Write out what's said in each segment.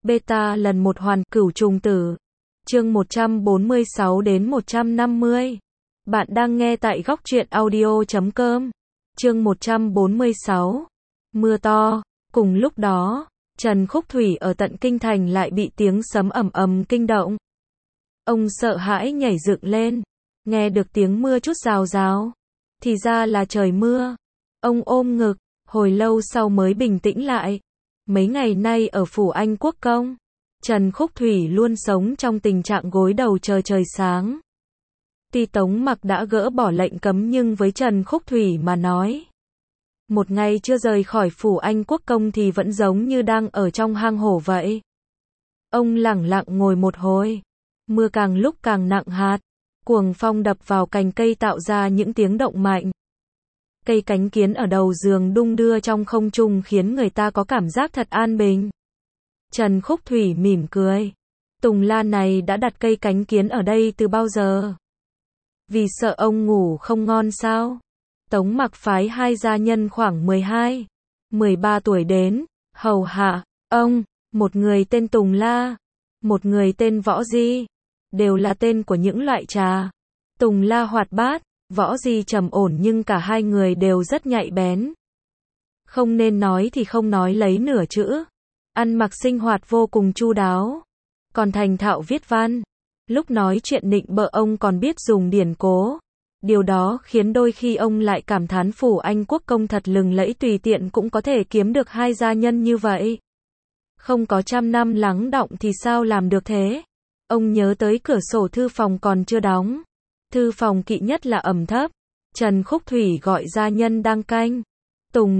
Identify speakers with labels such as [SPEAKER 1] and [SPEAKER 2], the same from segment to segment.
[SPEAKER 1] Beta lần 1 hoàn cửu trùng tử. Chương 146 đến 150. Bạn đang nghe tại góc truyện audio.com. Chương 146. Mưa to. Cùng lúc đó, Trần Khúc Thủy ở tận kinh thành lại bị tiếng sấm ầm ầm kinh động. Ông sợ hãi nhảy dựng lên, nghe được tiếng mưa chút rào rào, thì ra là trời mưa. Ông ôm ngực, hồi lâu sau mới bình tĩnh lại. Mấy ngày nay ở phủ Anh Quốc công, Trần Khúc Thủy luôn sống trong tình trạng gối đầu chờ trời sáng. Tuy Tống Mặc đã gỡ bỏ lệnh cấm nhưng với Trần Khúc Thủy mà nói, một ngày chưa rời khỏi phủ Anh Quốc công thì vẫn giống như đang ở trong hang hổ vậy. Ông lẳng lặng ngồi một hồi, mưa càng lúc càng nặng hạt, cuồng phong đập vào cành cây tạo ra những tiếng động mạnh. Cây cánh kiến ở đầu giường đung đưa trong không trung khiến người ta có cảm giác thật an bình. Trần Khúc Thủy mỉm cười. Tùng Lan này đã đặt cây cánh kiến ở đây từ bao giờ? Vì sợ ông ngủ không ngon sao? Tống Mặc phái 2 gia nhân khoảng 12, 13 tuổi đến, hầu hạ ông, một người tên Tùng La, một người tên Võ Di, đều là tên của những loại trà. Tùng La hoạt bát, Võ Di trầm ổn nhưng cả hai người đều rất nhạy bén. Không nên nói thì không nói lấy nửa chữ. Ăn mặc sinh hoạt vô cùng chu đáo, còn thành thạo viết văn. Lúc nói chuyện nịnh bợ ông còn biết dùng điển cố. Điều đó khiến đôi khi ông lại cảm thán phủ Anh Quốc công thật lừng lẫy, tùy tiện cũng có thể kiếm được 2 gia nhân như vậy. Không có trăm năm lắng đọng thì sao làm được thế? Ông nhớ tới cửa sổ thư phòng còn chưa đóng. Thư phòng kỵ nhất là ẩm thấp. Trần Khúc Thủy gọi gia nhân đang canh. Tùng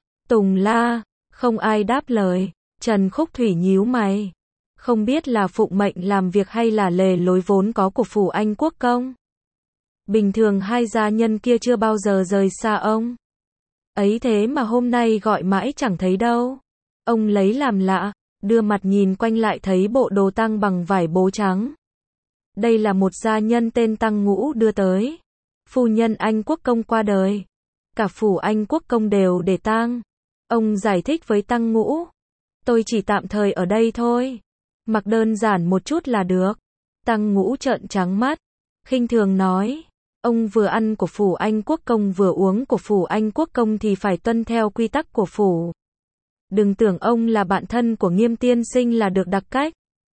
[SPEAKER 1] La, không ai đáp lời. Trần Khúc Thủy nhíu mày. Không biết là phụng mệnh làm việc hay là lề lối vốn có của phủ Anh Quốc công. Bình thường 2 gia nhân kia chưa bao giờ rời xa ông. Ấy thế mà hôm nay gọi mãi chẳng thấy đâu. Ông lấy làm lạ, đưa mặt nhìn quanh lại thấy bộ đồ tang bằng vải bố trắng. Đây là một gia nhân tên Tăng Ngũ đưa tới. Phu nhân Anh Quốc công qua đời. Cả phủ Anh Quốc công đều để tang. Ông giải thích với Tăng Ngũ. Tôi chỉ tạm thời ở đây thôi. Mặc đơn giản một chút là được. Tăng Ngũ trợn trắng mắt, khinh thường nói. Ông vừa ăn của phủ Anh Quốc công vừa uống của phủ Anh Quốc công thì phải tuân theo quy tắc của phủ. Đừng tưởng ông là bạn thân của Nghiêm tiên sinh là được đặc cách.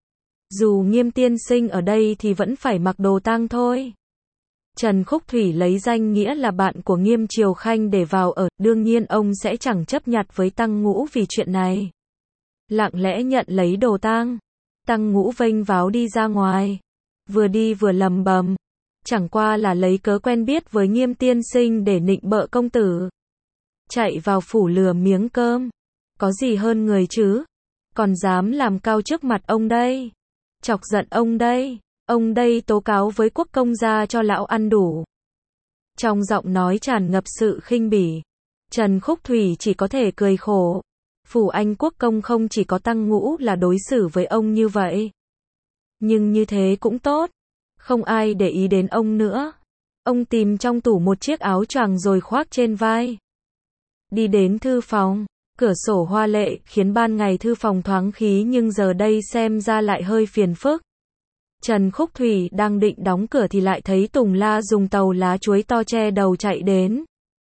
[SPEAKER 1] Dù Nghiêm tiên sinh ở đây thì vẫn phải mặc đồ tang thôi. Trần Khúc Thủy lấy danh nghĩa là bạn của Nghiêm Triều Khanh để vào ở, đương nhiên ông sẽ chẳng chấp nhặt với Tăng Ngũ vì chuyện này. Lặng lẽ nhận lấy đồ tang. Tăng Ngũ vênh váo đi ra ngoài, vừa đi vừa lầm bầm. Chẳng qua là lấy cớ quen biết với Nghiêm tiên sinh để nịnh bợ công tử. Chạy vào phủ lừa miếng cơm. Có gì hơn người chứ? Còn dám làm cao trước mặt ông đây. Chọc giận ông đây. Ông đây tố cáo với quốc công gia cho lão ăn đủ. Trong giọng nói tràn ngập sự khinh bỉ. Trần Khúc Thủy chỉ có thể cười khổ. Phủ Anh Quốc công không chỉ có Tăng Ngũ là đối xử với ông như vậy. Nhưng như thế cũng tốt. Không ai để ý đến ông nữa. Ông tìm trong tủ một chiếc áo choàng rồi khoác trên vai. Đi đến thư phòng. Cửa sổ hoa lệ khiến ban ngày thư phòng thoáng khí nhưng giờ đây xem ra lại hơi phiền phức. Trần Khúc Thủy đang định đóng cửa thì lại thấy Tùng La dùng tàu lá chuối to che đầu chạy đến.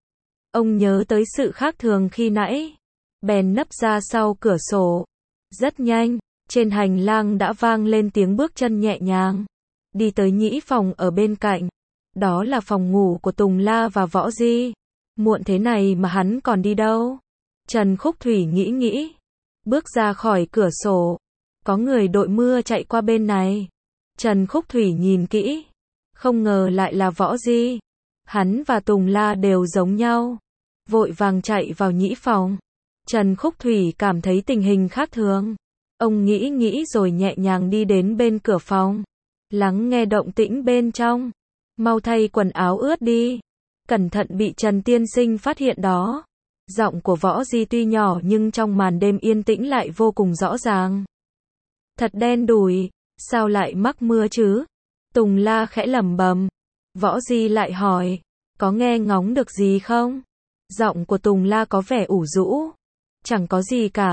[SPEAKER 1] Ông nhớ tới sự khác thường khi nãy, bèn nấp ra sau cửa sổ. Rất nhanh, trên hành lang đã vang lên tiếng bước chân nhẹ nhàng. Đi tới nhĩ phòng ở bên cạnh. Đó là phòng ngủ của Tùng La và Võ Di. Muộn thế này mà hắn còn đi đâu? Trần Khúc Thủy nghĩ. Bước ra khỏi cửa sổ. Có người đội mưa chạy qua bên này. Trần Khúc Thủy nhìn kỹ. Không ngờ lại là Võ Di. Hắn và Tùng La đều giống nhau. Vội vàng chạy vào nhĩ phòng. Trần Khúc Thủy cảm thấy tình hình khác thường. Ông nghĩ rồi nhẹ nhàng đi đến bên cửa phòng. Lắng nghe động tĩnh bên trong. Mau thay quần áo ướt đi. Cẩn thận bị Trần tiên sinh phát hiện đó. Giọng của Võ Di tuy nhỏ nhưng trong màn đêm yên tĩnh lại vô cùng rõ ràng. Thật đen đủi, sao lại mắc mưa chứ? Tùng La khẽ lẩm bẩm. Võ Di lại hỏi, có nghe ngóng được gì không? Giọng của Tùng La có vẻ ủ rũ. Chẳng có gì cả.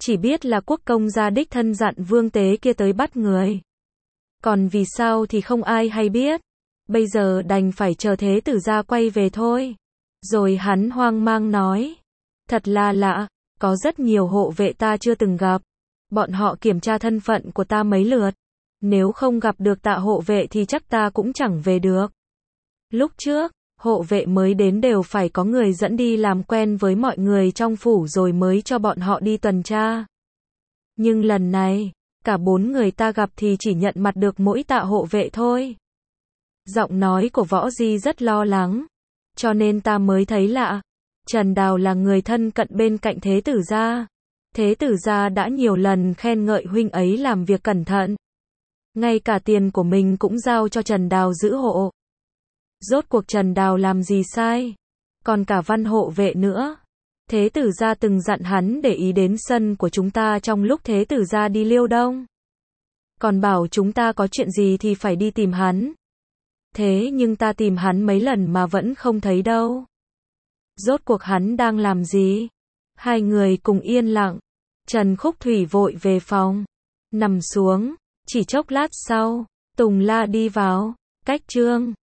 [SPEAKER 1] Chỉ biết là quốc công gia đích thân dặn vương tế kia tới bắt người. Còn vì sao thì không ai hay biết. Bây giờ đành phải chờ thế tử gia quay về thôi. Rồi hắn hoang mang nói. Thật là lạ, có rất nhiều hộ vệ ta chưa từng gặp. Bọn họ kiểm tra thân phận của ta mấy lượt. Nếu không gặp được Tạ hộ vệ thì chắc ta cũng chẳng về được. Lúc trước, hộ vệ mới đến đều phải có người dẫn đi làm quen với mọi người trong phủ rồi mới cho bọn họ đi tuần tra. Nhưng lần này, cả 4 người ta gặp thì chỉ nhận mặt được mỗi Tạ hộ vệ thôi. Giọng nói của Võ Di rất lo lắng. Cho nên ta mới thấy lạ. Trần Đào là người thân cận bên cạnh thế tử gia. Thế tử gia đã nhiều lần khen ngợi huynh ấy làm việc cẩn thận. Ngay cả tiền của mình cũng giao cho Trần Đào giữ hộ. Rốt cuộc Trần Đào làm gì sai? Còn cả Văn hộ vệ nữa. Thế tử gia từng dặn hắn để ý đến sân của chúng ta trong lúc thế tử gia đi Liêu Đông. Còn bảo chúng ta có chuyện gì thì phải đi tìm hắn. Thế nhưng ta tìm hắn mấy lần mà vẫn không thấy đâu. Rốt cuộc hắn đang làm gì? Hai người cùng yên lặng. Trần Khúc Thủy vội về phòng. Nằm xuống. Chỉ chốc lát sau, Tùng La đi vào. Cách Trương